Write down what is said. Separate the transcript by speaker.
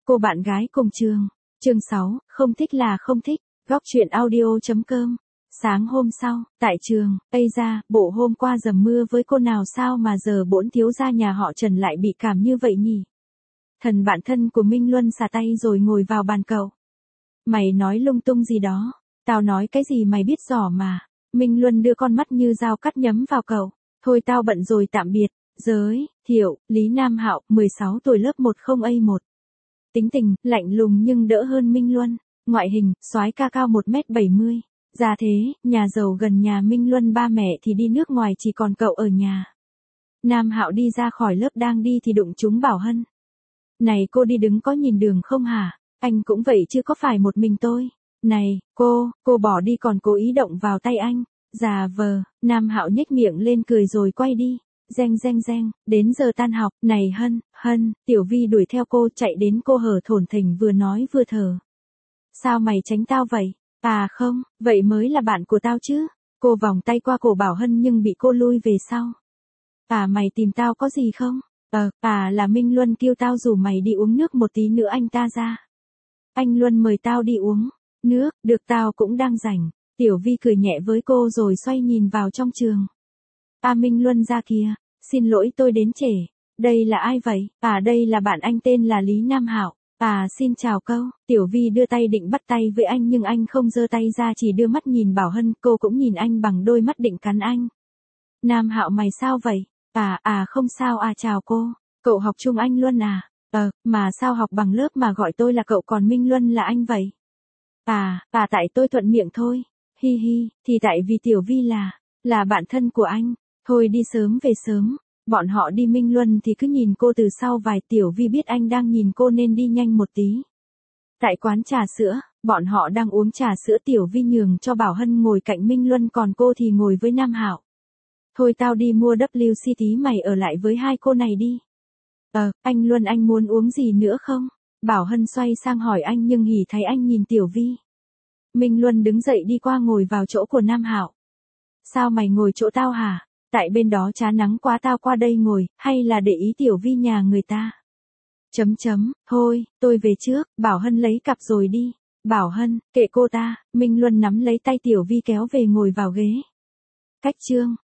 Speaker 1: Cô bạn gái cùng trường. Chương 6, không thích là không thích. Góc truyện audio.com. Sáng hôm sau, tại trường, Ây ra, bộ hôm qua dầm mưa với cô nào sao mà giờ bỗn thiếu gia nhà họ Trần lại bị cảm như vậy nhỉ? Thần bạn thân của Minh Luân xả tay rồi ngồi vào bàn cậu. Mày nói lung tung gì đó? Tao nói cái gì mày biết rõ mà. Minh Luân đưa con mắt như dao cắt nhắm vào cậu. Thôi tao bận rồi tạm biệt. Giới thiệu, Lý Nam Hạo, 16 tuổi lớp 10A1. Tính tình, lạnh lùng nhưng đỡ hơn Minh Luân. Ngoại hình, soái ca cao 1m70. Gia thế, nhà giàu gần nhà Minh Luân, ba mẹ thì đi nước ngoài chỉ còn cậu ở nhà. Nam Hạo đi ra khỏi lớp đang đi thì đụng trúng Bảo Hân. Này cô đi đứng có nhìn đường không hả? Anh cũng vậy chứ có phải một mình tôi. Này, cô bỏ đi còn cố ý động vào tay anh. Già vờ, Nam Hạo nhếch miệng lên cười rồi quay đi. Reng, đến giờ tan học, này Hân, Tiểu Vi đuổi theo cô chạy đến cô hở thổn thỉnh vừa nói vừa thở. Sao mày tránh tao vậy? À không, vậy mới là bạn của tao chứ. Cô vòng tay qua cổ Bảo Hân nhưng bị cô lui về sau. À mày tìm tao có gì không? Là Minh Luân kêu tao rủ mày đi uống nước một tí nữa anh ta ra. Anh Luân mời tao đi uống nước, được tao cũng đang rảnh. Tiểu Vi cười nhẹ với cô rồi xoay nhìn vào trong trường. Minh Luân ra kìa, xin lỗi tôi đến trễ. Đây là ai vậy? Đây là bạn anh tên là Lý Nam Hạo. Xin chào câu. Tiểu Vi đưa tay định bắt tay với anh nhưng anh không giơ tay ra chỉ đưa mắt nhìn Bảo Hân, cô cũng nhìn anh bằng đôi mắt định cắn anh. Nam Hạo mày sao vậy? Không sao chào cô. Cậu học chung anh Luân à? Mà sao học bằng lớp mà gọi tôi là cậu còn Minh Luân là anh vậy? Tại tôi thuận miệng thôi. Hi, thì tại vì Tiểu Vi là bạn thân của anh. Thôi đi sớm về sớm. Bọn họ đi Minh Luân thì cứ nhìn cô từ sau vài. Tiểu Vi biết anh đang nhìn cô nên đi nhanh một tí. Tại quán trà sữa, bọn họ đang uống trà sữa. Tiểu Vi nhường cho Bảo Hân ngồi cạnh Minh Luân còn cô thì ngồi với Nam Hạo. Thôi tao đi mua WC tí, mày ở lại với hai cô này đi. Anh Luân anh muốn uống gì nữa không? Bảo Hân xoay sang hỏi anh nhưng hỉ thấy anh nhìn Tiểu Vi. Minh Luân đứng dậy đi qua ngồi vào chỗ của Nam Hạo. Sao mày ngồi chỗ tao hả? Tại bên đó chán nắng quá tao qua đây ngồi, hay là để ý Tiểu Vi nhà người ta? Thôi, tôi về trước. Bảo Hân lấy cặp rồi đi. Bảo Hân, kệ cô ta. Minh Luân nắm lấy tay Tiểu Vi kéo về ngồi vào ghế. Cách chương.